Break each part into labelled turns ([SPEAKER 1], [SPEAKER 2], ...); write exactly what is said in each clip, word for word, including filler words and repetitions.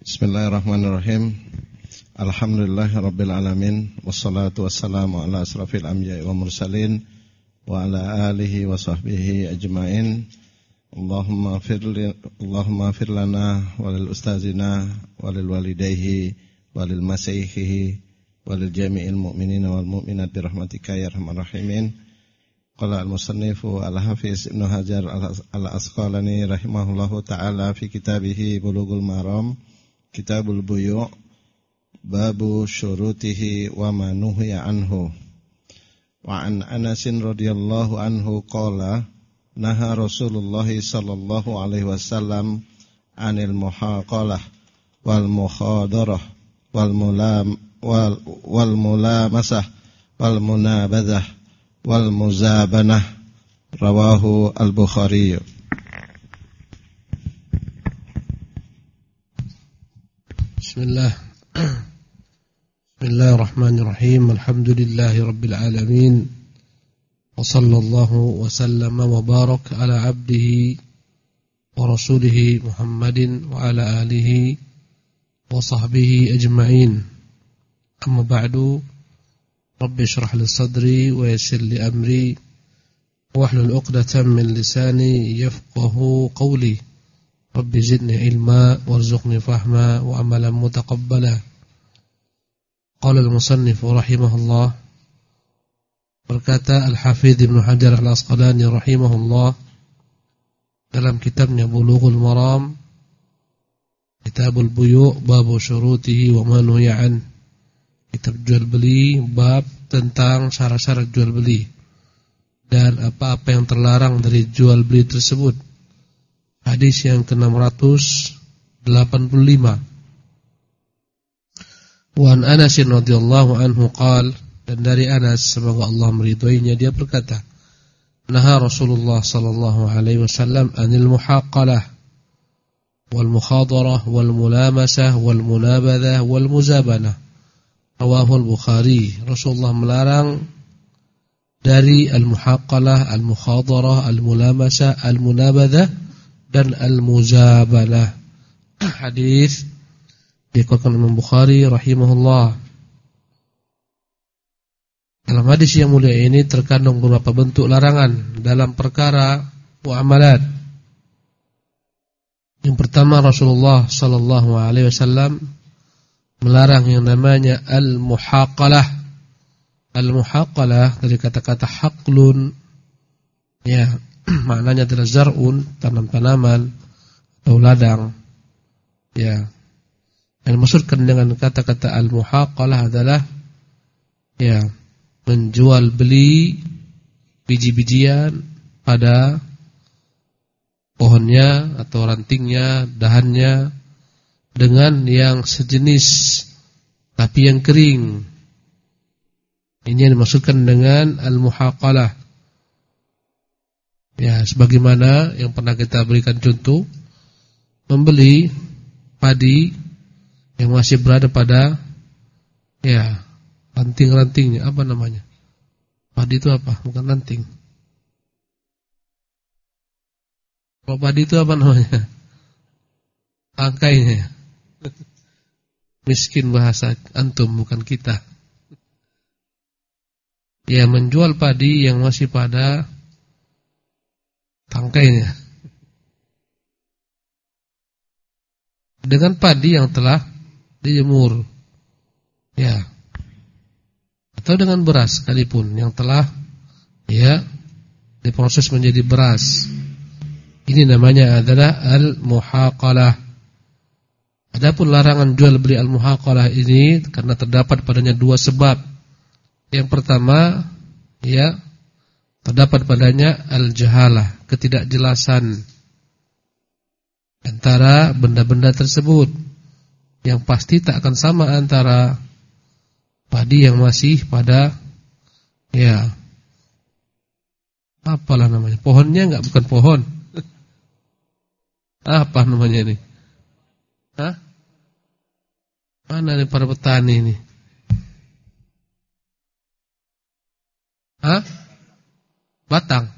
[SPEAKER 1] Bismillahirrahmanirrahim. Alhamdulillahirabbil alamin wassalatu wassalamu ala asrafil anbiya'i wa mursalin wa ala alihi wa sahbihi ajmain. Allahumma firli Allahumma fir lana walil ustazina walil walidayhi walil masayyihi walil jami'il mu'minina wal mu'minat bi rahmatika ya arhamar rahimin. Qala al-musannifu al-hafiz Ibnu Hajar al-Asqalani rahimahullahu ta'ala fi kitabih Bulughul Maram Kitabul Buyu' Babu syurutihi wa ma nuhiya anhu. Wa an Anas radhiyallahu anhu qala naha Rasulullah sallallahu alaihi wasallam anil muhaqalah wal mukhadarah wal mulam wal wal mulamasah wal munabadzah wal muzabanah. Rawahu al-Bukhari.
[SPEAKER 2] Bismillah. Bismillahirrahmanirrahim. Alhamdulillahi rabbil alamin. Wa sallallahu wa sallama wa baraka ala abdihi wa rasulihi Muhammadin wa ala alihi wa sahbihi ajma'in. Amma ba'du. Rabbi shrah li sadri wa yassir li amri wahlul 'uqdatam min lisani yafqahu qawli. Rabbi zidni ilma warzuqni fahma wa amalan mutaqabbala. Qala al-musannif rahimahullah, berkata Al-Hafidz Ibnu Hajar Al-Asqalani rahimahullah dalam kitabnya Bulughul Maram Kitabul Buyu' Babu syurutihi wa ma nuhiya an. Kitab jual beli, bab tentang syarat-syarat jual beli dan apa-apa yang terlarang dari jual beli tersebut. Hadis yang ke enam ratus delapan puluh lima. Wa an Anas radhiyallahu anhu qala, dan dari Anas semoga Allah meridhoinya, dia berkata, naha Rasulullah sallallahu alaihi wasallam anil muhaqqalah wal mukhadarah wal mulamasah wal munabadzah wal muzabanah. Rawahu al-Bukhari. Rasulullah melarang dari al-muhaqqalah, al-mukhadarah, al-mulamasah, al-munabadzah dan al-muzabalah. Hadis dikeluarkan Imam Bukhari rahimahullah. Dalam hadis yang mulia ini terkandung beberapa bentuk larangan dalam perkara muamalat. Yang pertama, Rasulullah sallallahu alaihi wasallam melarang yang namanya al-muhaqqalah. Al-muhaqqalah dari kata-kata haqlun, ya, maknanya adalah zar'un, tanam-tanaman atau ladang. Ya. Yang dimaksudkan dengan kata-kata al-muhaqqalah adalah ya, menjual beli biji-bijian pada pohonnya atau rantingnya, dahannya dengan yang sejenis tapi yang kering. Ini yang dimaksudkan dengan al-muhaqqalah. Ya, sebagaimana yang pernah kita berikan contoh, membeli padi yang masih berada pada ya ranting-rantingnya, apa namanya? Padi itu apa? Bukan ranting. Kalau padi itu apa namanya? Tangkainya. Miskin bahasa antum, bukan kita. Ya, menjual padi yang masih pada tangkainya dengan padi yang telah dijemur, ya, atau dengan beras sekalipun yang telah ya diproses menjadi beras. Ini namanya adalah al-muhaqqalah. Adapun larangan jual beli al-muhaqqalah ini karena terdapat padanya dua sebab. Yang pertama, ya, terdapat padanya al-jahalah, ketidakjelasan antara benda-benda tersebut, yang pasti tak akan sama antara padi yang masih pada ya apalah namanya, pohonnya enggak, bukan pohon. Apa namanya ini? Hah? Mana nih para petani ini? Hah? Batang.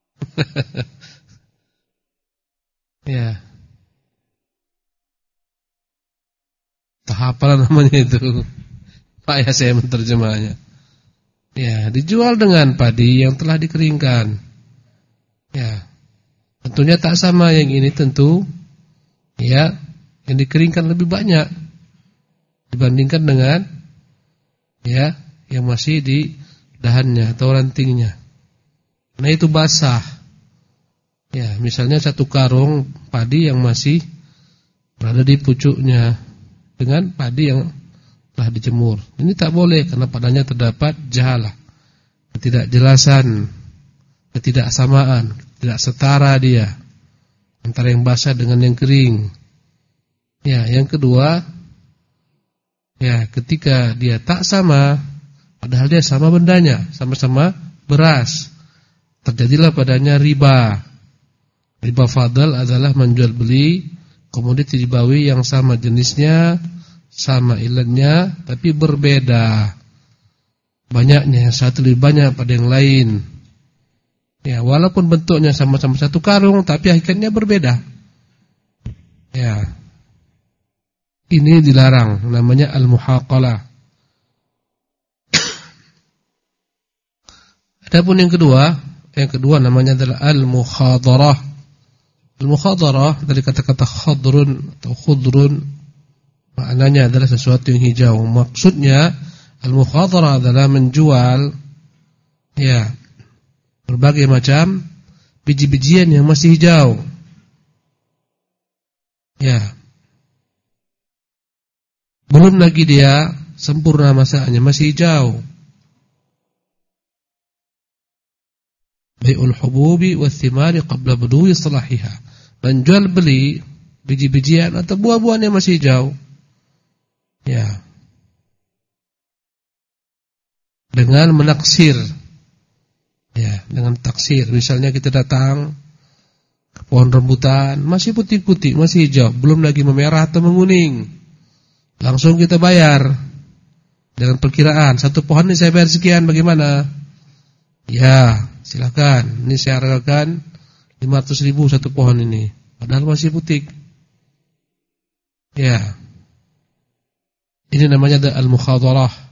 [SPEAKER 2] Ya. Entah apa namanya itu. Pak ya saya menerjemahnya. Ya, dijual dengan padi yang telah dikeringkan. Ya. Tentunya tak sama, yang ini tentu ya, yang dikeringkan lebih banyak dibandingkan dengan ya, yang masih di dahannya atau rantingnya. Nah itu basah. Ya, misalnya satu karung padi yang masih berada di pucuknya dengan padi yang telah dijemur. Ini tak boleh karena padanya terdapat jahalah, ketidakjelasan, ketidaksamaan, tidak setara dia antara yang basah dengan yang kering. Ya, yang kedua, ya ketika dia tak sama, padahal dia sama bendanya, sama-sama beras, terjadilah padanya riba. Riba fadl adalah menjual beli komoditi ribawi yang sama jenisnya, sama ilatnya, tapi berbeda banyaknya, yang satu lebih banyak pada yang lain. Ya, walaupun bentuknya sama-sama satu karung, tapi hakikatnya berbeda. Ya, ini dilarang, namanya al-muhaqalah. Adapun yang kedua, yang kedua namanya adalah al-mukhadarah. Al-mukhadarah dari kata-kata khadrun atau khudrun, maknanya adalah sesuatu yang hijau. Maksudnya al-mukhadarah adalah menjual ya berbagai macam biji-bijian yang masih hijau. Ya. Belum lagi dia sempurna masanya, masih hijau. Bai'ul hububi wath-thimari qabla buduwi salahiha. Menjual beli biji-bijian atau buah-buahan yang masih hijau. Ya. Dengan menaksir. Ya, dengan taksir. Misalnya kita datang ke pohon rambutan, masih putih-putih, masih hijau, belum lagi memerah atau menguning. Langsung kita bayar dengan perkiraan, satu pohon ini saya bayar sekian, bagaimana? Ya, silakan. Ini saya hargakan lima ratus ribu satu pohon ini, padahal masih putih. Ya. Ini namanya al-mukhadarah.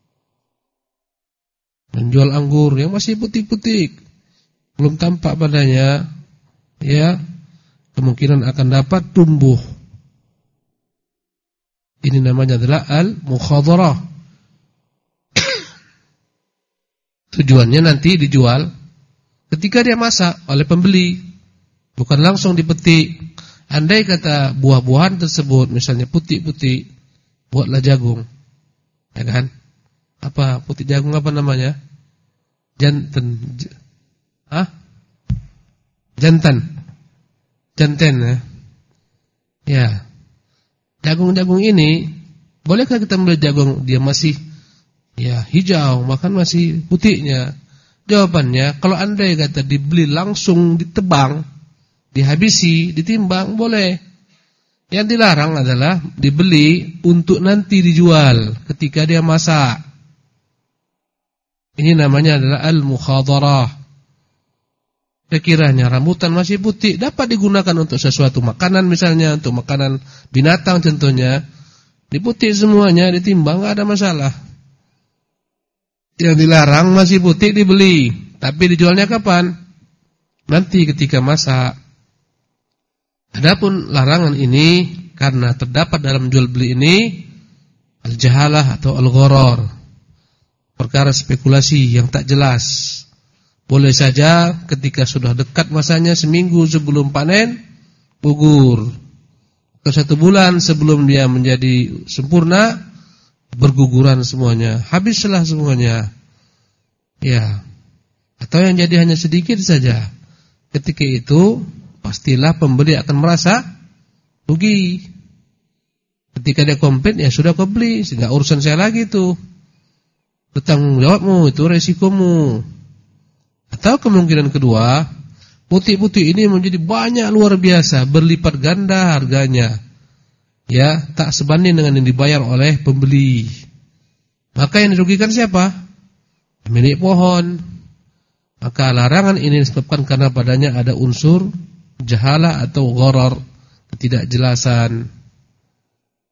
[SPEAKER 2] Menjual anggur yang masih putih-putih, belum tampak padanya, ya, kemungkinan akan dapat tumbuh. Ini namanya adalah al-mukhadarah. Tujuannya nanti dijual ketika dia masak oleh pembeli, bukan langsung dipetik. Andai kata buah-buahan tersebut misalnya putih-putih, buatlah jagung, ya kan? Apa putih jagung apa namanya? Jantan. Hah? Jantan. Jantan ya. Ya. Jagung-jagung ini, bolehkah kita membeli jagung dia masih ya hijau, bahkan masih putihnya? Jawabannya, kalau andai kata dibeli langsung ditebang, dihabisi, ditimbang, boleh. Yang dilarang adalah dibeli untuk nanti dijual ketika dia masak. Ini namanya adalah al-mukhadarah. Sekiranya rambutan masih putih, dapat digunakan untuk sesuatu makanan, misalnya untuk makanan binatang contohnya, diputih semuanya, ditimbang, enggak ada masalah. Yang dilarang masih putih dibeli, tapi dijualnya kapan? Nanti ketika masak. Adapun larangan ini karena terdapat dalam jual beli ini al-jahalah atau al-gharar. Perkara spekulasi yang tak jelas. Boleh saja ketika sudah dekat masanya, seminggu sebelum panen, gugur. Atau satu bulan sebelum dia menjadi sempurna, berguguran semuanya, habislah semuanya. Ya. Atau yang jadi hanya sedikit saja. Ketika itu pastilah pembeli akan merasa rugi. Ketika dia komplit, ya sudah kau beli, sehingga urusan saya lagi tuh. Bertanggung jawabmu, itu resikomu. Atau kemungkinan kedua, putih-putih ini menjadi banyak luar biasa, berlipat ganda harganya. Ya, tak sebanding dengan yang dibayar oleh pembeli. Maka yang dirugikan siapa? Pemilik pohon. Maka larangan ini disebabkan karena padanya ada unsur jahalah atau gharar, ketidakjelasan.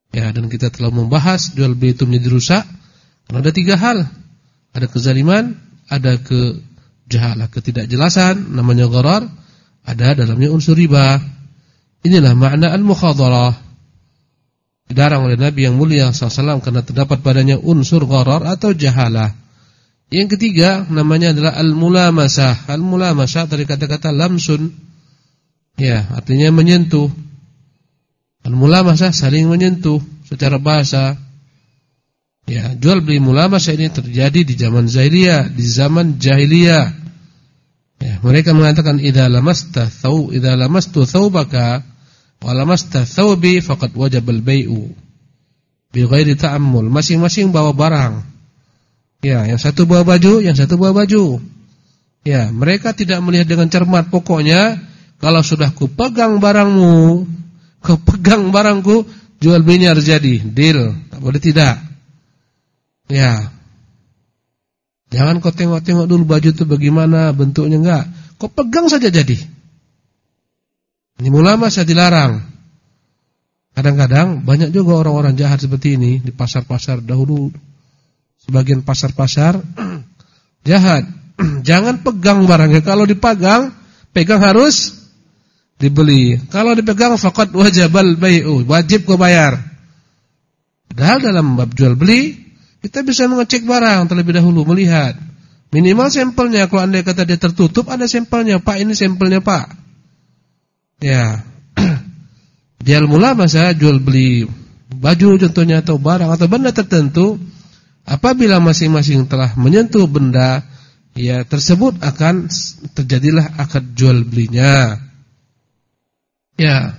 [SPEAKER 2] Ya, dan kita telah membahas jual beli itu menjadi rusak karena ada tiga hal. Ada kezaliman, ada kejahalah, ketidakjelasan, namanya gharar, ada dalamnya unsur riba. Inilah makna al-mukhadarah. Dilarang oleh Nabi yang mulia sallallahu alaihi wasallam karena terdapat padanya unsur gharar atau jahalah. Yang ketiga namanya adalah al-mulamasah. Al-mulamasah dari kata-kata lamsun. Ya, artinya menyentuh. Al-mulamasah saling menyentuh secara bahasa. Ya, jual beli mulamasah ini terjadi di zaman jahiliyah, di zaman jahiliyah. Ya, mereka mengatakan idza lamasta thaw idza lamastu thawbaka wa lamasta thawbi faqad wajaba al-bai'u bi ghairi ta'ammul. Masing-masing bawa barang. Ya, yang satu bawa baju, yang satu bawa baju. Ya, mereka tidak melihat dengan cermat. Pokoknya kalau sudah kupegang barangmu, kupegang barangku, jual belinya harus jadi. Deal, tak boleh tidak. Ya. Jangan kau tengok-tengok dulu baju itu bagaimana bentuknya, enggak. Kau pegang saja jadi. Ini mulamasah dilarang. Kadang-kadang banyak juga orang-orang jahat seperti ini di pasar-pasar dahulu. Sebagian pasar-pasar jahat. Jangan pegang barangnya. Kalau dipegang, pegang harus dibeli. Kalau dipegang faqad wajabal bai'u, wajib kau bayar. Padahal dalam bab jual beli kita bisa mengecek barang terlebih dahulu, melihat minimal sampelnya. Kalau anda kata dia tertutup, ada sampelnya. Pak, ini sampelnya Pak. Ya. Jual mulamasah, jual beli baju contohnya atau barang atau benda tertentu. Apabila masing-masing telah menyentuh benda ya tersebut, akan terjadilah akad jual belinya. Ya.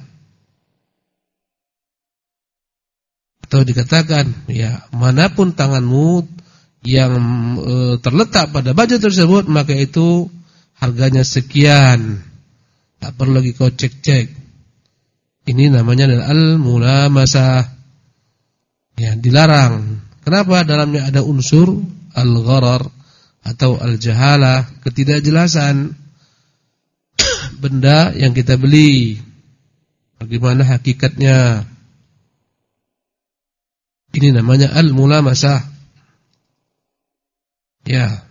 [SPEAKER 2] Atau dikatakan ya, manapun tanganmu yang e, terletak pada baju tersebut, maka itu harganya sekian. Tak perlu lagi kau cek-cek. Ini namanya adalah al-mulamasah. Ya, dilarang. Kenapa? Dalamnya ada unsur al-gharar atau al-jahalah, ketidakjelasan benda yang kita beli. Bagaimana hakikatnya? Ini namanya al-mulamasah. Ya.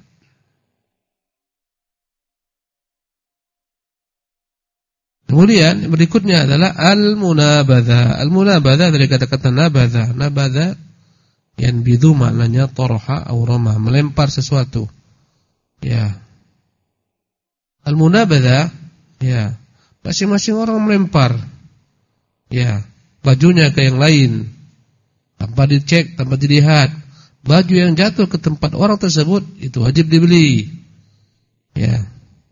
[SPEAKER 2] Kemudian berikutnya adalah al-munabadzah. Al-munabadzah dari kata-kata nabadzah. Nabadzah yang bidu maknanya toroha atau rama, melempar sesuatu. Ya. Al-munabadzah, ya. Masing-masing orang melempar. Ya, bajunya ke yang lain. Tanpa dicek, tanpa dilihat, baju yang jatuh ke tempat orang tersebut itu wajib dibeli. Ya.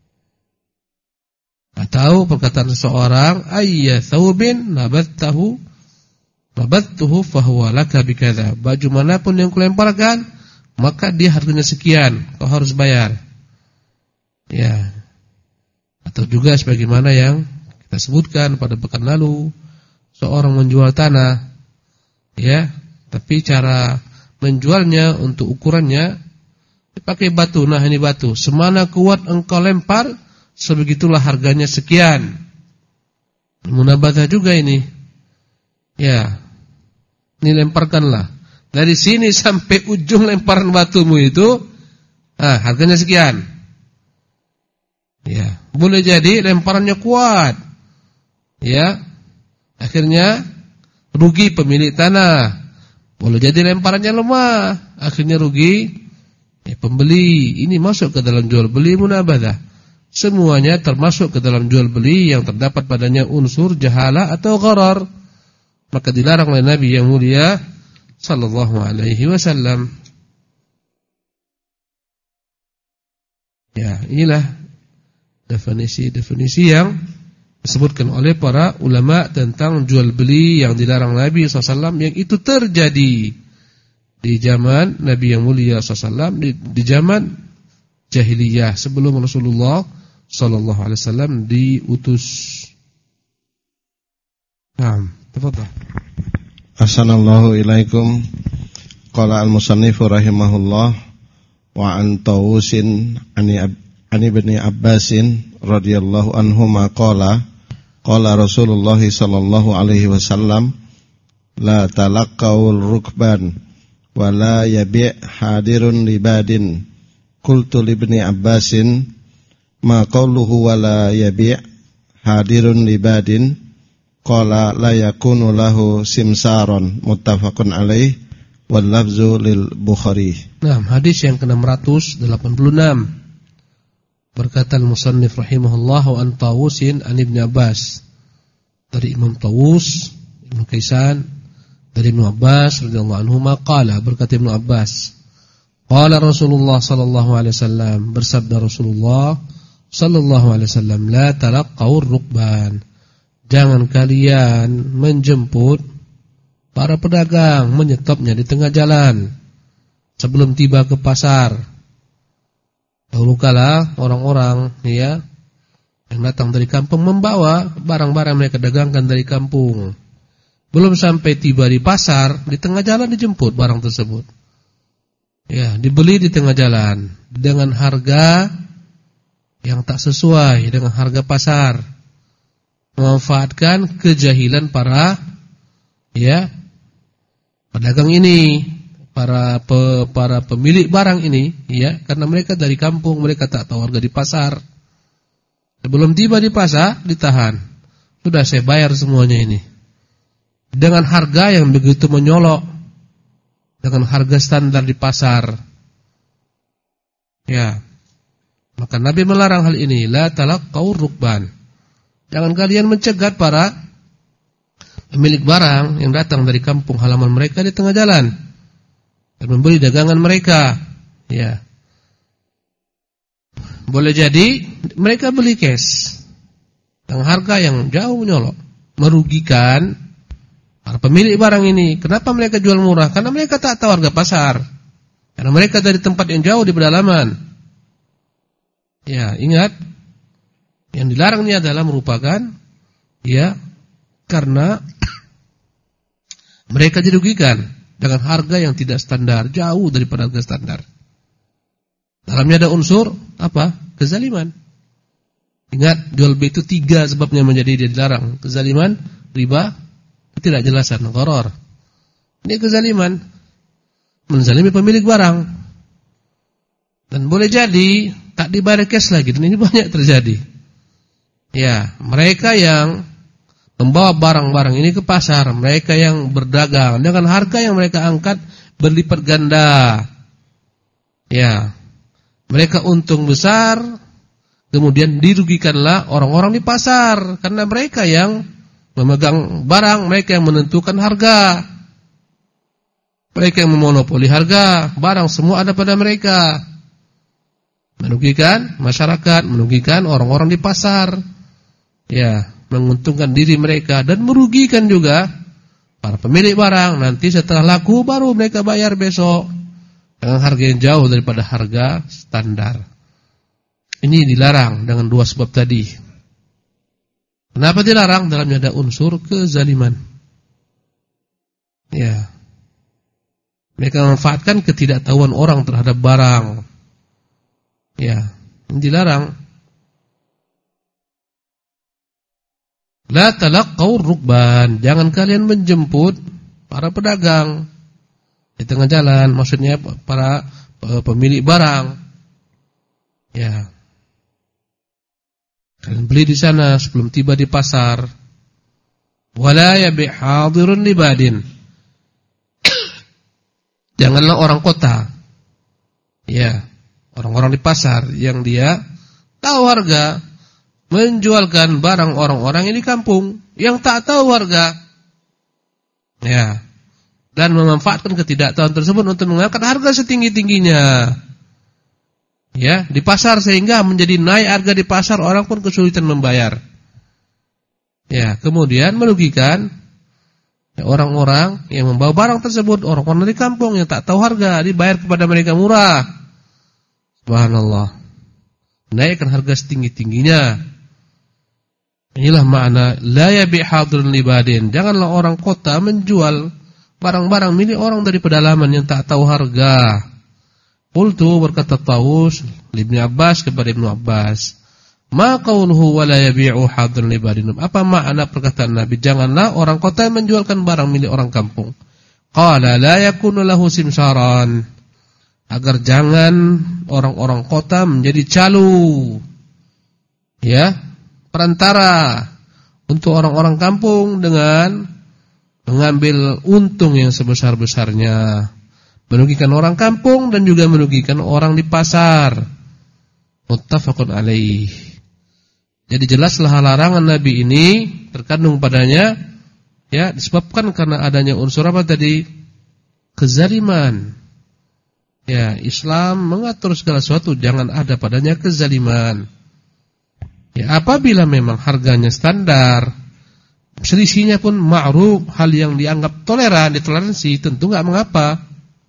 [SPEAKER 2] Atau perkataan seseorang, ayya thawbin nabattahu nabattuhu fahuwa laka bikadza. Baju manapun yang kulemparkan, maka dia harganya sekian, kau harus bayar. Ya. Atau juga sebagaimana yang kita sebutkan pada pekan lalu, seorang menjual tanah, ya, tapi cara menjualnya untuk ukurannya dipakai batu. Nah, ini batu, semana kuat engkau lempar, sebegitulah harganya sekian. Munabadzah juga ini. Ya. Ini lemparkanlah. Dari sini sampai ujung lemparan batumu itu, ah, harganya sekian. Ya, boleh jadi lemparannya kuat. Ya. Akhirnya rugi pemilik tanah. Boleh jadi lemparannya lemah, akhirnya rugi ya, pembeli. Ini masuk ke dalam jual beli munabadzah. Semuanya termasuk ke dalam jual beli yang terdapat padanya unsur jahalah atau gharar. Maka dilarang oleh Nabi yang mulia sallallahu alaihi wasallam. Ya, inilah definisi-definisi yang disebutkan oleh para ulama tentang jual beli yang dilarang Nabi sallallahu alaihi wasallam, yang itu terjadi di zaman Nabi yang mulia sallallahu alaihi wasallam, di, di zaman jahiliyah sebelum Rasulullah sallallahu alaihi wasallam diutus. Naam, tafadhal.
[SPEAKER 1] Assalamualaikum ilaikum. Qala al-musannif rahimahullah wa an Tawusin ani ani ibni Abbasin radhiyallahu anhuma qala qala Rasulullah sallallahu alaihi wasallam la talaqawul rukban wa la yabi' hadirun libadin. Qultu libni Abbasin ma qawluhu wa la yabi' hadirun libadin qala la yakunu lahu simsaron. Muttafaqun alaih wal lafzu lil Bukhari.
[SPEAKER 2] Nah, hadis yang ke enam ratus delapan puluh enam. Berkata al-musannif rahimahullah wa an Tawusin an Ibnu Abbas. Dari Imam Tawus Ibnu Kaisan dari Ibnu Abbas radhiyallahu anhuma qala, berkata Ibnu Abbas, qala Rasulullah sallallahu alaihi wasallam, bersabda Rasulullah sallallahu alaihi wasallam, la talaqaur rukban, jangan kalian menjemput para pedagang, menyetopnya di tengah jalan sebelum tiba ke pasar. Dahulu kala orang-orang ya yang datang dari kampung membawa barang-barang mereka dagangkan dari kampung. Belum sampai tiba di pasar, di tengah jalan dijemput barang tersebut. Ya, dibeli di tengah jalan dengan harga yang tak sesuai dengan harga pasar. Memanfaatkan kejahilan para ya pedagang ini, para pe, para pemilik barang ini, ya, karena mereka dari kampung, mereka tak tahu harga di pasar. Sebelum tiba di pasar, ditahan. Sudah saya bayar semuanya ini dengan harga yang begitu menyolok, dengan harga standar di pasar. Ya, maka Nabi melarang hal ini. La talaqaur rukban, jangan kalian mencegat para pemilik barang yang datang dari kampung halaman mereka di tengah jalan dan membeli dagangan mereka. Ya, boleh jadi mereka beli cash dengan harga yang jauh menyolok, merugikan para pemilik barang ini. Kenapa mereka jual murah? Karena mereka tak tahu harga pasar, karena mereka dari tempat yang jauh di pedalaman. Ya, ingat, yang dilarang ini adalah merupakan ya karena mereka dirugikan dengan harga yang tidak standar, jauh daripada harga standar. Dalamnya ada unsur apa? Kezaliman. Ingat, jual beli itu tiga sebabnya menjadi dia dilarang. Kezaliman, riba, ketidakjelasan, gharar. Ini kezaliman, menzalimi pemilik barang. Dan boleh jadi tak dibayar cash lagi, dan ini banyak terjadi. Ya, mereka yang membawa barang-barang ini ke pasar, mereka yang berdagang dengan harga yang mereka angkat berlipat ganda. Ya, mereka untung besar, kemudian dirugikanlah orang-orang di pasar karena mereka yang memegang barang, mereka yang menentukan harga, mereka yang memonopoli harga, barang semua ada pada mereka. Merugikan masyarakat, merugikan orang-orang di pasar. Ya, menguntungkan diri mereka dan merugikan juga para pemilik barang. Nanti setelah laku baru mereka bayar besok dengan harga yang jauh daripada harga standar. Ini dilarang dengan dua sebab tadi. Kenapa dilarang? Dalamnya ada unsur kezaliman. Ya, mereka memanfaatkan ketidaktahuan orang terhadap barang. Ya, ini dilarang. La talaqaur rukban, jangan kalian menjemput para pedagang di tengah jalan, maksudnya para pemilik barang. Ya, kalian beli di sana sebelum tiba di pasar. Wala yabi' hadirun libadin, janganlah orang kota, ya, orang-orang di pasar yang dia tahu harga, menjualkan barang orang-orang yang di kampung yang tak tahu harga, ya, dan memanfaatkan ketidaktahuan tersebut untuk mengangkat harga setinggi-tingginya, ya, di pasar sehingga menjadi naik harga di pasar, orang pun kesulitan membayar, ya, kemudian merugikan ya, orang-orang yang membawa barang tersebut, orang-orang dari kampung yang tak tahu harga, dibayar kepada mereka murah. Subhanallah, naikkan harga setinggi-tingginya. Inilah makna la yabi' hadirun libadin, janganlah orang kota menjual barang-barang milik orang dari pedalaman yang tak tahu harga. Qultu, berkata Tawus Ibnu Abbas kepada Ibnu Abbas, Ma qauluhu wa la yabi'u hadran li badinum. Apa makna perkataan Nabi? Janganlah orang kota menjualkan barang milik orang kampung. Qala la yakunu lahu simsaran. Agar jangan orang-orang kota menjadi calo, ya, perantara untuk orang-orang kampung dengan mengambil untung yang sebesar-besarnya, merugikan orang kampung dan juga merugikan orang di pasar. Muttafaqun alaih. Jadi jelaslah larangan Nabi ini terkandung padanya, ya, disebabkan karena adanya unsur apa tadi? Kezaliman. Ya, Islam mengatur segala sesuatu jangan ada padanya kezaliman. Ya, apabila memang harganya standar, selisihnya pun ma'ruf, hal yang dianggap toleran, ditoleransi, tentu enggak mengapa.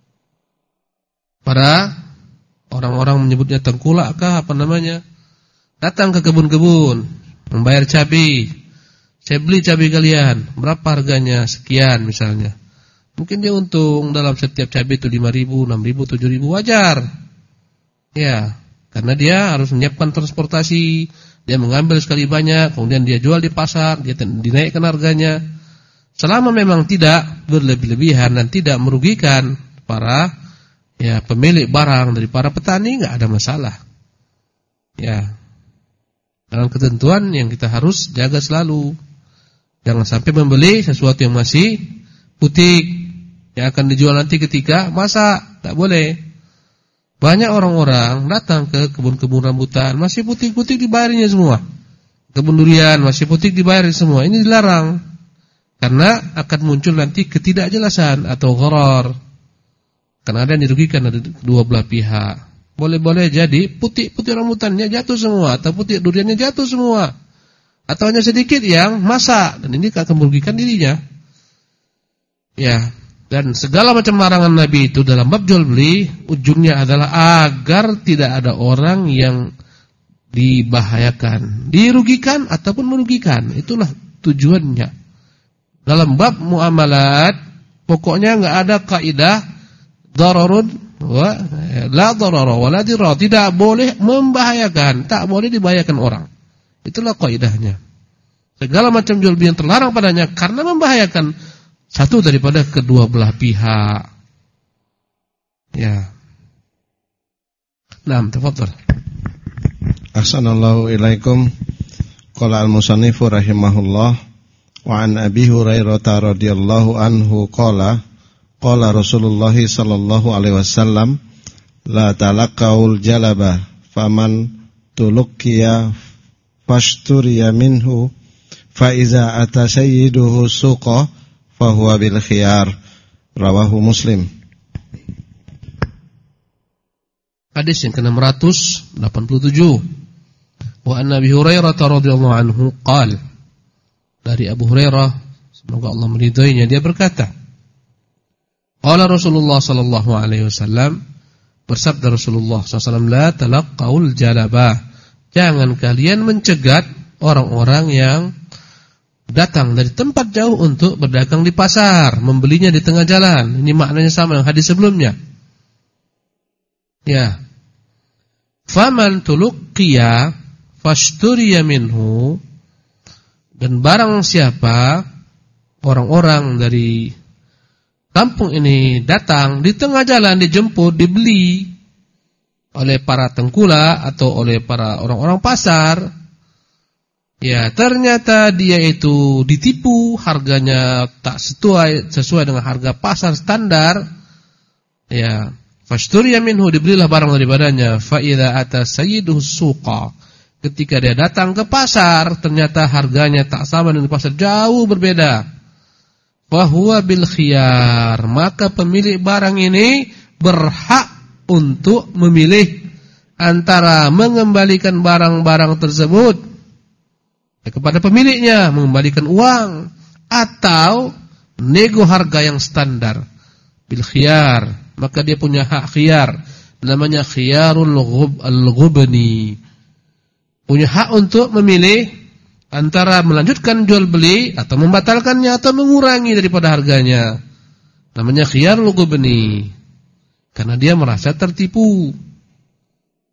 [SPEAKER 2] Para orang-orang menyebutnya tengkulak kah apa namanya? Datang ke kebun-kebun, membayar cabai. Saya beli cabai kalian, berapa harganya? Sekian misalnya. Mungkin dia untung dalam setiap cabai itu lima ribu, enam ribu, tujuh ribu, wajar. Ya, karena dia harus menyiapkan transportasi, dia mengambil sekali banyak, kemudian dia jual di pasar, dia dinaikkan harganya. Selama memang tidak berlebih-lebihan dan tidak merugikan para, ya, pemilik barang dari para petani, enggak ada masalah. Ya. Dengan ketentuan yang kita harus jaga selalu. Jangan sampai membeli sesuatu yang masih putik, yang akan dijual nanti ketika masak, tak boleh. Banyak orang-orang datang ke kebun-kebun rambutan, masih putik-putik dibayarnya semua. Kebun durian masih putik dibayarin semua. Ini dilarang. Karena akan muncul nanti ketidakjelasan atau gharar. Karena ada yang dirugikan dari dua belah pihak. Boleh-boleh jadi putik-putik rambutannya jatuh semua, atau putik duriannya jatuh semua, atau hanya sedikit yang masak, dan ini akan merugikan dirinya. Ya, dan segala macam larangan Nabi itu dalam bab jual beli ujungnya adalah agar tidak ada orang yang dibahayakan, dirugikan ataupun merugikan. Itulah tujuannya. Dalam bab muamalat pokoknya enggak ada kaidah dararun wa la darara wa la dirar, tidak boleh membahayakan, tak boleh dibahayakan orang. Itulah kaidahnya. Segala macam jual beli yang terlarang padanya karena membahayakan satu daripada kedua belah pihak. Ya. Naam, tafadhal.
[SPEAKER 1] Ahsanallahu ilaikum. Qala al-musannifu rahimahullah wa an Abi Hurairah radhiyallahu anhu qala qala Rasulullah sallallahu alaihi wasallam la talaqaul jalaba faman tulqiya fashturiya minhu fa iza ata sayyiduhu suqa fa huwa bil khiyar. Rawahu Muslim.
[SPEAKER 2] Hadis yang ke enam ratus delapan puluh tujuh. Wa an Abi Hurairah radhiyallahu anhu qala, dari Abu Hurairah semoga Allah meridainya, dia berkata, qala Rasulullah sallallahu alaihi wasallam, bersabda Rasulullah sallallahu alaihi wasallam, la talaqaul jalabah, jangan kalian mencegat orang-orang yang datang dari tempat jauh untuk berdagang di pasar, membelinya di tengah jalan. Ini maknanya sama dengan hadis sebelumnya. Ya. Faman tulqiya fashturiya minhu, dan barang siapa orang-orang dari kampung ini datang di tengah jalan, dijemput, dibeli oleh para tengkulak atau oleh para orang-orang pasar, ya, ternyata dia itu ditipu, harganya tak sesuai sesuai dengan harga pasar standar, ya, fashturiya minhu, dibelilah barang daripadanya. Fa idza ata sayyiduhu suqa, ketika dia datang ke pasar ternyata harganya tak sama dengan pasar, jauh berbeda. Fa huwa bil khiyar, maka pemilik barang ini berhak untuk memilih antara mengembalikan barang-barang tersebut kepada pemiliknya, mengembalikan uang, atau nego harga yang standar. Bil khiyar, maka dia punya hak khiyar, namanya khiyarul ghubni, punya hak untuk memilih antara melanjutkan jual beli atau membatalkannya atau mengurangi daripada harganya. Namanya khiyarul ghubni, karena dia merasa tertipu.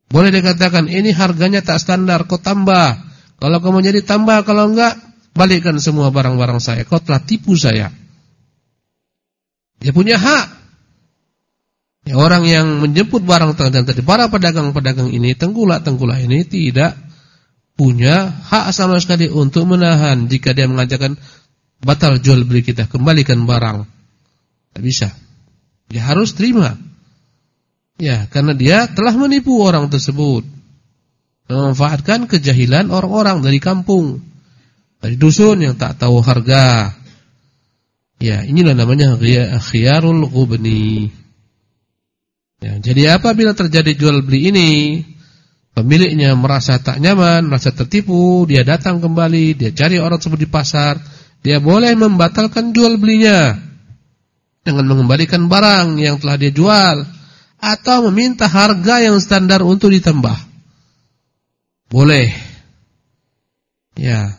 [SPEAKER 2] Boleh dikatakan ini harganya tak standar, kau tambah. Kalau kamu jadi tambah, kalau enggak balikkan semua barang-barang saya. Kau telah tipu saya. Dia punya hak. Ya, orang yang menjemput barang tadi, para pedagang-pedagang ini, tengkulak-tengkulak ini tidak punya hak sama sekali untuk menahan jika dia mengatakan batal jual beli kita, kembalikan barang. Tidak bisa. Dia harus terima. Ya, karena dia telah menipu orang tersebut, memanfaatkan kejahilan orang-orang dari kampung, dari dusun yang tak tahu harga. Ya, inilah namanya khiyarul ghubni. Ya, jadi apabila terjadi jual beli ini, pemiliknya merasa tak nyaman, merasa tertipu, dia datang kembali, dia cari orang tersebut di pasar, dia boleh membatalkan jual belinya dengan mengembalikan barang yang telah dia jual atau meminta harga yang standar untuk ditambah. Boleh. Ya.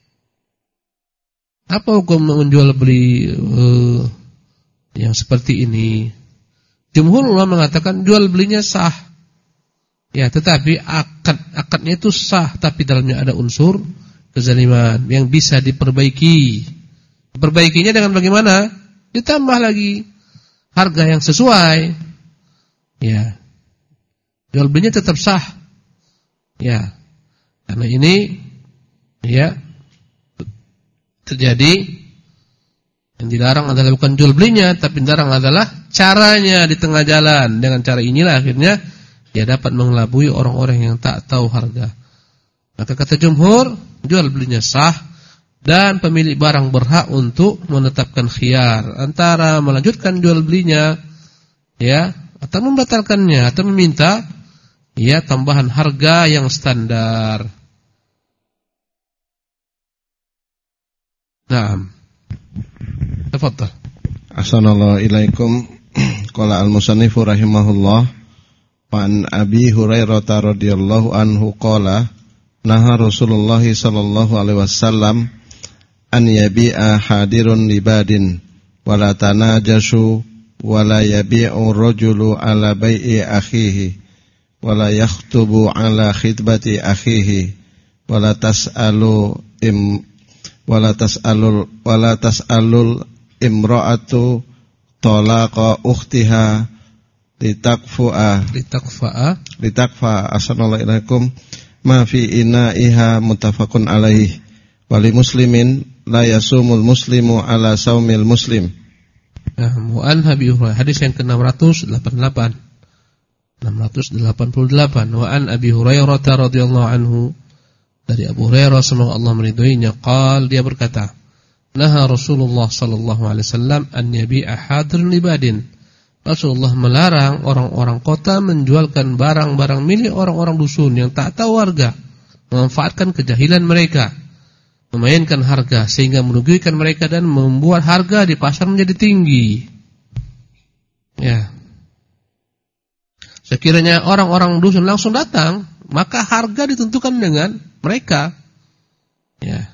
[SPEAKER 2] Apa hukum menjual beli uh, yang seperti ini? Jumhur ulama mengatakan jual belinya sah. Ya, tetapi akad akadnya itu sah, tapi dalamnya ada unsur kezaliman yang bisa diperbaiki. Perbaikinya dengan bagaimana? Ditambah lagi harga yang sesuai. Ya. Jual belinya tetap sah. Ya. Karena ini ya terjadi, yang dilarang adalah bukan jual belinya, tapi dilarang adalah caranya di tengah jalan. Dengan cara inilah akhirnya dia dapat mengelabui orang-orang yang tak tahu harga. Maka kata jumhur, jual belinya sah dan pemilik barang berhak untuk menetapkan khiyar antara melanjutkan jual belinya, ya, atau membatalkannya, atau meminta ya tambahan harga yang standar. Naam. Tafadhal.
[SPEAKER 1] Assalamualaikum ilaikum. Qala al-musannifu rahimahullah wa an Abi Hurairah radhiyallahu anhu qala naha Rasulullah sallallahu alaihi wasallam an yabi'a hadirun libadin wala tanajashu wala yabi'u rajulu ala bai'i akhihi wala yakhtubu ala khitbati akhihi wala tas'alu im wala tas'alul wala tas'alul imra'atu talaqa ukhtiha litakfu'a
[SPEAKER 2] litakfa'a
[SPEAKER 1] litakfa assalamualaikum ma fi ina'iha muttafaqun alaih wa li muslimin la yasumul muslimu ala saumil muslim.
[SPEAKER 2] Nah, Mu'an Abi Hurairah, hadis yang ke enam ratus delapan puluh delapan enam ratus delapan puluh delapan. Wa an Abi Hurairah radhiyallahu anhu, dari Abu Hurairah semoga Allah meridhoinya, qal, dia berkata, naha Rasulullah sallallahu alaihi wasallam an yabi'a hadirun libadin. Rasulullah melarang orang-orang kota menjualkan barang-barang milik orang-orang dusun yang tak tahu harga, memanfaatkan kejahilan mereka, memainkan harga sehingga merugikan mereka dan membuat harga di pasar menjadi tinggi. Ya. Sekiranya orang-orang dusun langsung datang, maka harga ditentukan dengan mereka. Ya.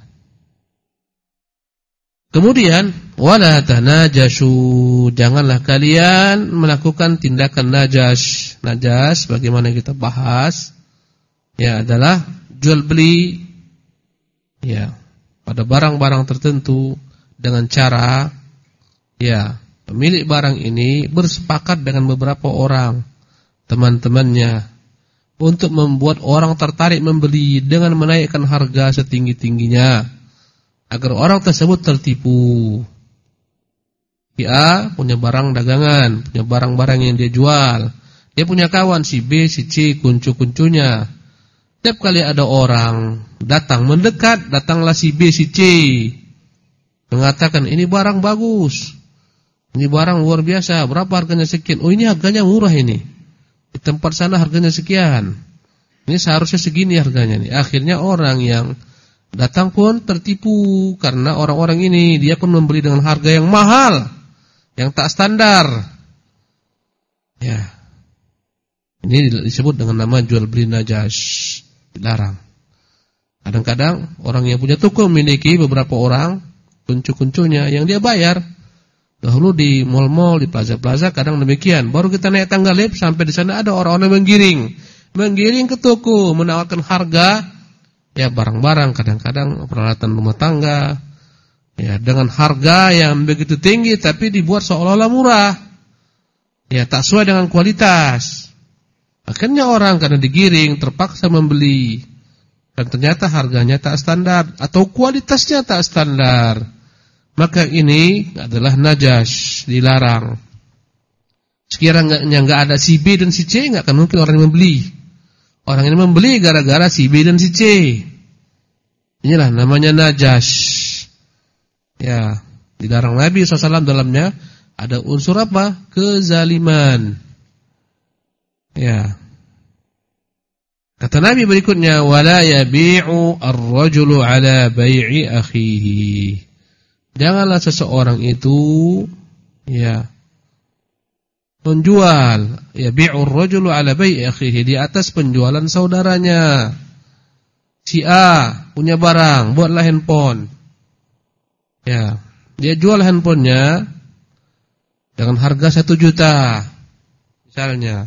[SPEAKER 2] Kemudian wala tanajashu, janganlah kalian melakukan tindakan najas. Najas bagaimana kita bahas, ya, adalah jual beli, ya, pada barang-barang tertentu dengan cara, ya, pemilik barang ini bersepakat dengan beberapa orang teman-temannya untuk membuat orang tertarik membeli dengan menaikkan harga setinggi-tingginya agar orang tersebut tertipu. Si A punya barang dagangan, punya barang-barang yang dia jual. Dia punya kawan si B, si C, kuncu-kuncunya. Setiap kali ada orang datang mendekat, datanglah si B, si C, mengatakan ini barang bagus, ini barang luar biasa, berapa harganya sekian? Oh, ini harganya murah ini, di tempat sana harganya sekian, ini seharusnya segini harganya nih. Akhirnya orang yang datang pun tertipu karena orang-orang ini dia pun membeli dengan harga yang mahal, yang tak standar. Ya, ini disebut dengan nama jual beli najas, dilarang. Kadang-kadang orang yang punya toko memiliki beberapa orang kuncu-kuncunya yang dia bayar. Dahulu di mal-mal, di plaza-plaza kadang demikian. Baru kita naik tangga lift sampai di sana ada orang-orang menggiring. menggiring ke toko, menawarkan harga ya barang-barang, kadang-kadang peralatan rumah tangga ya dengan harga yang begitu tinggi tapi dibuat seolah-olah murah. Ya tak sesuai dengan kualitas. Akhirnya orang karena digiring terpaksa membeli dan ternyata harganya tak standar atau kualitasnya tak standar. Maka ini adalah najas, dilarang. Sekiranya enggak ada si B dan si C, enggak akan mungkin orang yang membeli. Orang ini membeli gara-gara si B dan si C. Inilah namanya najas. Ya, dilarang Nabi shallallahu alaihi wasallam dalamnya ada unsur apa? Kezaliman. Ya. Kata Nabi berikutnya, wala yabi'u ar-rajulu ala bai'i akhihi. Janganlah seseorang itu ya menjual, yabi'u ar-rajulu ala bai'i akhihi, di atas penjualan saudaranya. Si A punya barang, buatlah handphone. Ya, dia jual handphonenya dengan harga satu juta misalnya.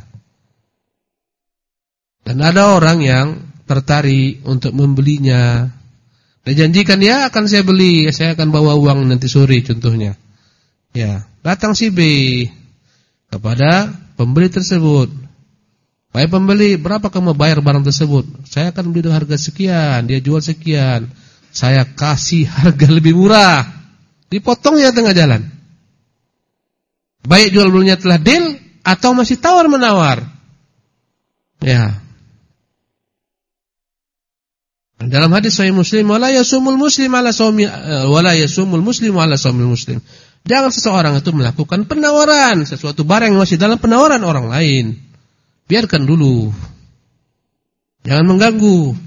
[SPEAKER 2] Dan ada orang yang tertarik untuk membelinya. Dia janjikan, ya akan saya beli, saya akan bawa uang nanti sore contohnya. Ya, datang si B kepada pembeli tersebut. Baik pembeli, berapa kamu bayar barang tersebut? Saya akan beli dengan harga sekian, dia jual sekian. Saya kasih harga lebih murah. Dipotong ya tengah jalan. Baik jual belinya telah deal atau masih tawar menawar. Ya. Dalam hadis Sahih Muslim, wala yasumul muslim ala shaumi wala yasumul muslimu ala shaumil muslim. Jangan seseorang itu melakukan penawaran sesuatu barang yang masih dalam penawaran orang lain. Biarkan dulu. Jangan mengganggu.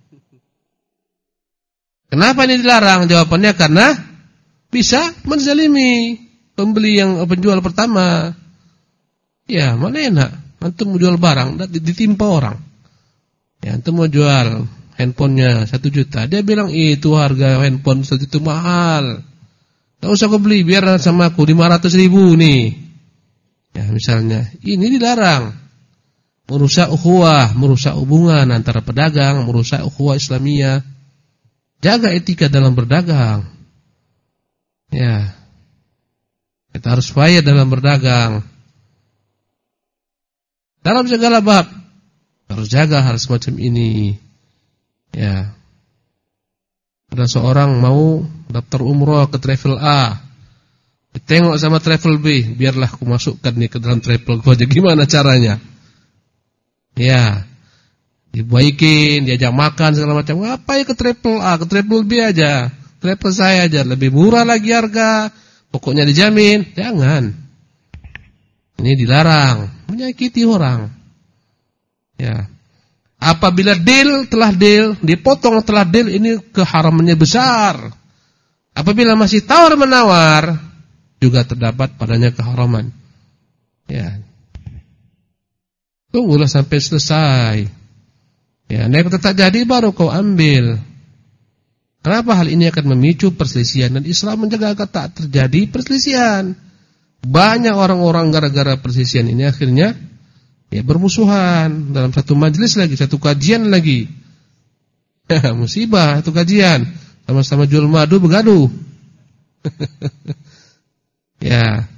[SPEAKER 2] Kenapa ini dilarang? Jawabannya karena bisa menzalimi pembeli yang penjual pertama. Ya, mana enak antum mau jual barang ditimpa orang. Ya, antum mau jual handphonenya satu juta, dia bilang itu harga handphone segitu mahal. Enggak usah kau beli, biar sama aku lima ratus ribu nih. Ya, misalnya, ini dilarang. Merusak ukhuwah, merusak hubungan antara pedagang, merusak ukhuwah Islamiyah. Jaga etika dalam berdagang. Ya. Kita harus fair dalam berdagang. Dalam segala bab harus jaga hal semacam ini. Ya. Ada seorang mau daftar umroh ke travel A. Ditengok sama travel B, biarlah aku masukkan nih ke dalam travel gua aja, gimana caranya? Ya. Dibaikin, diajak makan segala macam. Ngapain ke travel A, ke travel B aja. Travel saya aja lebih murah lagi harga. Pokoknya dijamin. Jangan. Ini dilarang, menyakiti orang. Ya. Apabila deal telah deal, dipotong telah deal, ini keharamannya besar. Apabila masih tawar-menawar, juga terdapat padanya keharaman. Ya. Tunggulah sampai selesai. Ya, nek tetap jadi baru kau ambil. Kenapa hal ini akan memicu perselisihan, dan Islam menjaga agar tak terjadi perselisihan. Banyak orang-orang gara-gara perselisihan ini akhirnya ya bermusuhan dalam satu majelis lagi, satu kajian lagi. Ya, musibah satu kajian, sama-sama jual madu begaduh. Ya.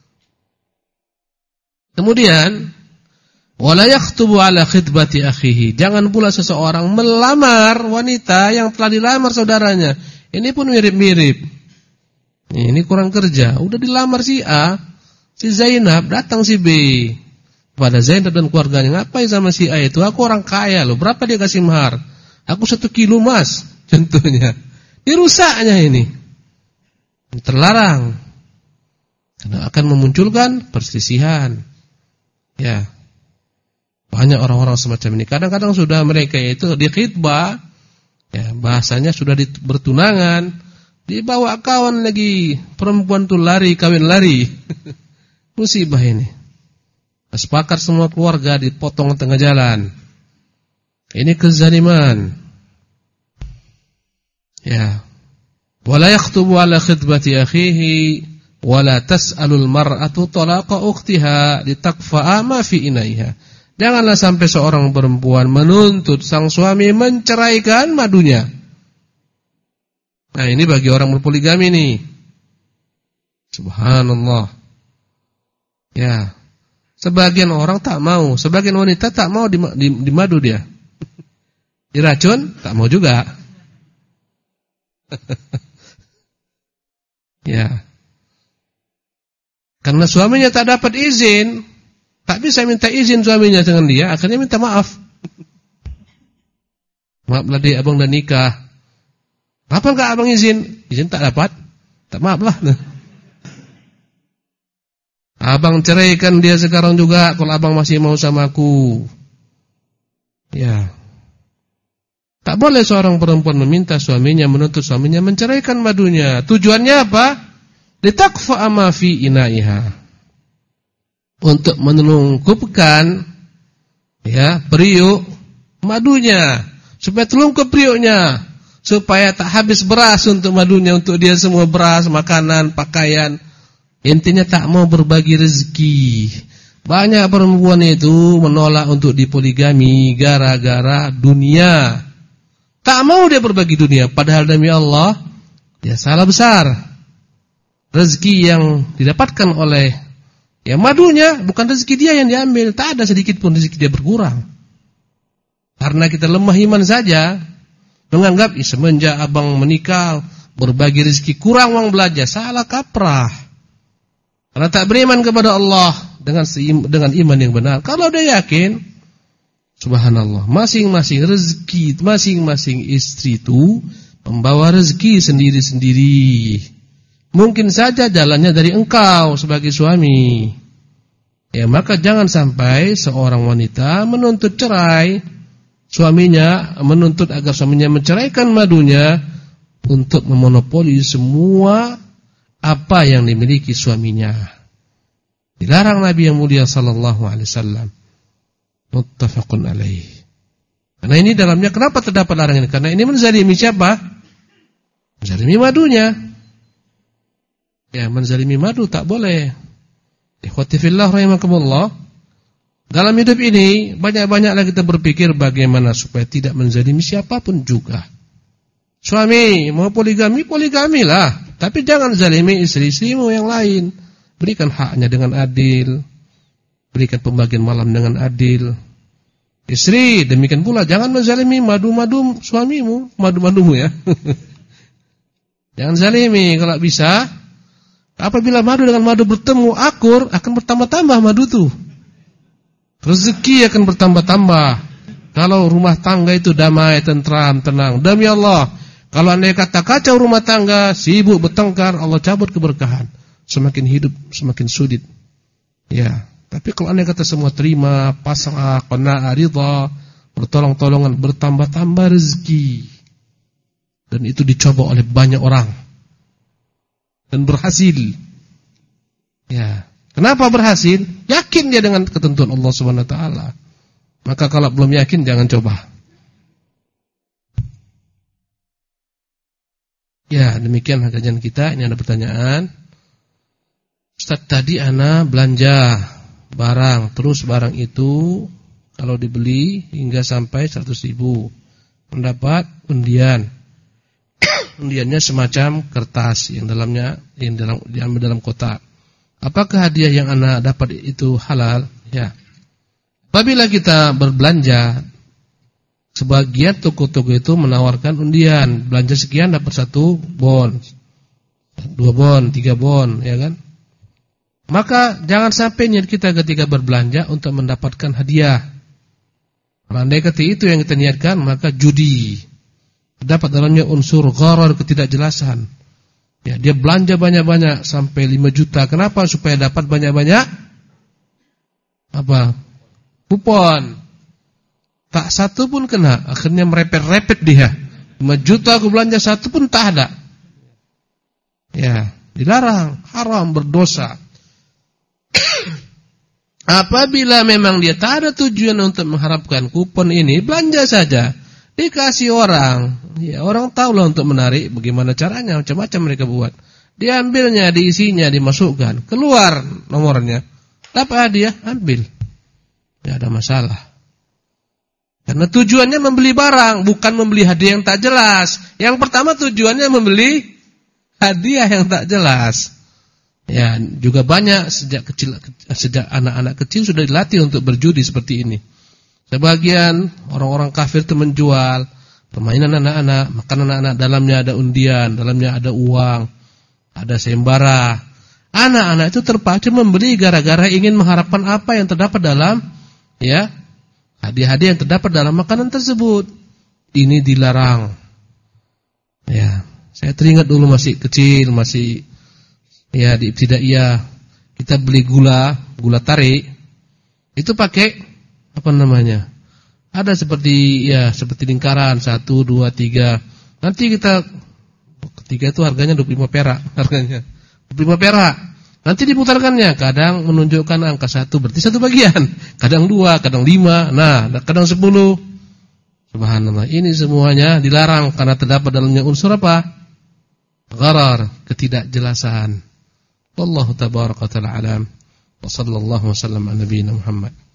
[SPEAKER 2] Kemudian wala yakhtubu ala khitbati akhihi. Jangan pula seseorang melamar wanita yang telah dilamar saudaranya. Ini pun mirip-mirip. Ini kurang kerja. Udah dilamar si A, si Zainab, datang si B. Pada Zainab dan keluarganya, ngapain sama si A itu? Aku orang kaya loh. Berapa dia kasih mahar? Aku satu kilo mas, contohnya. Ini rusaknya ini. Terlarang. Karena akan memunculkan perselisihan. Ya. Banyak orang-orang semacam ini. Kadang-kadang sudah mereka itu di khitbah, ya, bahasanya sudah bertunangan, dibawa kawan lagi, perempuan tuh lari, kawin lari. Musibah ini. Sepakat semua keluarga dipotong tengah jalan. Ini kezaliman. Ya. Wala yakhtubu ala khitbati akhihi wala tas'alul mar'atu talaqa ukhtiha litakfa'a ma fi inaiha. Janganlah sampai seorang perempuan menuntut sang suami menceraikan madunya. Nah, ini bagi orang berpoligami nih. Subhanallah. Ya. Sebagian orang tak mau, sebagian wanita tak mau dimadu dia. Diracun tak mau juga. Ya. Karena suaminya tak dapat izin, tak bisa minta izin suaminya dengan dia, akhirnya minta maaf. Maaflah dia, abang dah nikah. Apa enggak abang izin? Izin tak dapat, tak maaflah. Abang ceraikan dia sekarang juga kalau abang masih mau sama aku. Ya. Tak boleh seorang perempuan meminta suaminya, menuntut suaminya menceraikan madunya. Tujuannya apa? Litakfa'a ma fi inaiha. Untuk menelungkupkan ya, periuk madunya, supaya telungkup periuknya, supaya tak habis beras untuk madunya, untuk dia semua beras, makanan, pakaian. Intinya tak mau berbagi rezeki. Banyak perempuan itu menolak untuk dipoligami gara-gara dunia. Tak mau dia berbagi dunia, padahal demi Allah dia salah besar. Rezeki yang didapatkan oleh ya madunya bukan rezeki dia yang diambil, tak ada sedikit pun rezeki dia berkurang. Karena kita lemah iman saja, menganggap semenjak abang menikah berbagi rezeki kurang uang belanja, salah kaprah. Karena tak beriman kepada Allah dengan dengan iman yang benar. Kalau dia yakin, subhanallah, masing-masing rezeki, masing-masing istri itu membawa rezeki sendiri-sendiri. Mungkin saja jalannya dari engkau sebagai suami. Ya, maka jangan sampai seorang wanita menuntut cerai suaminya, menuntut agar suaminya menceraikan madunya untuk memonopoli semua apa yang dimiliki suaminya. Dilarang Nabi yang mulia sallallahu alaihi wasallam. Muttafaqun alaih. Karena ini dalamnya kenapa terdapat larangan ini? Karena ini menzalimi siapa? Menzalimi madunya. Ya, menzalimi madu tak boleh. Ikhwati fillah rahimakumullah. Dalam hidup ini banyak-banyaklah kita berpikir bagaimana supaya tidak menzalimi siapapun juga. Suami mau poligami, poligamilah. Tapi jangan zalimi istri-istrimu yang lain. Berikan haknya dengan adil. Berikan pembagian malam dengan adil. Istri demikian pula, jangan menzalimi madu-madu suamimu, madu-madumu ya. Jangan zalimi. Kalau bisa, apabila madu dengan madu bertemu akur, akan bertambah-tambah madu itu. Rezeki akan bertambah-tambah. Kalau rumah tangga itu damai, tentram, tenang, demi Allah, kalau andai kata kacau rumah tangga, sibuk bertengkar, Allah cabut keberkahan. Semakin hidup semakin sulit. Ya, tapi kalau andai kata semua terima, pasrah, qanaah, ridha, bertolong-tolongan, bertambah-tambah rezeki. Dan itu dicoba oleh banyak orang dan berhasil. Ya, kenapa berhasil? Yakin dia dengan ketentuan Allah Subhanahu wa taala. Maka kalau belum yakin jangan coba. Ya, demikian kajian kita. Ini ada pertanyaan. Ustaz, tadi ana belanja barang, terus barang itu kalau dibeli hingga sampai seratus ribu mendapat undian. Undiannya semacam kertas yang dalamnya yang dalam diambil dalam kotak. Apakah hadiah yang ana dapat itu halal? Ya. Apabila kita berbelanja, sebagian toko-toko itu menawarkan undian, belanja sekian dapat satu bon, dua bon, tiga bon, ya kan? Maka jangan sampai niat kita ketika berbelanja untuk mendapatkan hadiah. Andai kata itu yang kita niatkan, maka judi. Dapat dalamnya unsur gharar, ketidakjelasan. Ya, dia belanja banyak-banyak sampai lima juta. Kenapa? Supaya dapat banyak-banyak apa? Kupon. Tak satu pun kena, akhirnya merepet-repet dia. lima juta aku belanja, satu pun tak ada. Ya, dilarang, haram, berdosa. Apabila memang dia tak ada tujuan untuk mengharapkan kupon ini, belanja saja. Dikasih orang, ya orang tahulah untuk menarik bagaimana caranya, macam-macam mereka buat. Diambilnya, diisinya, dimasukkan, keluar nomornya. Dapat hadiah, ambil. Tidak ada masalah. Karena tujuannya membeli barang, bukan membeli hadiah yang tak jelas. Yang pertama tujuannya membeli hadiah yang tak jelas. Ya, juga banyak sejak kecil, sejak anak-anak kecil sudah dilatih untuk berjudi seperti ini. Sebagian orang-orang kafir itu menjual permainan anak-anak, makanan anak-anak, dalamnya ada undian, dalamnya ada uang, ada sembara. Anak-anak itu terpacu membeli gara-gara ingin mengharapkan apa yang terdapat dalam, ya, hadiah-hadiah yang terdapat dalam makanan tersebut. Ini dilarang. Ya, saya teringat dulu masih kecil, masih ya di ibtidaiyah, kita beli gula, gula tarik. Itu pakai apa namanya? Ada seperti ya, seperti lingkaran satu, dua, tiga. Nanti kita ketiga itu harganya dua puluh lima perak harganya. dua puluh lima perak. Nanti diputarkannya, kadang menunjukkan angka satu berarti satu bagian, kadang dua, kadang lima, nah, kadang sepuluh. Subhanallah, ini semuanya dilarang karena terdapat dalamnya unsur apa? Gharar, ketidakjelasan. Wallahu tabaraka wa ta'ala alam. Wa sallallahu wasallam ala nabiyina Muhammad.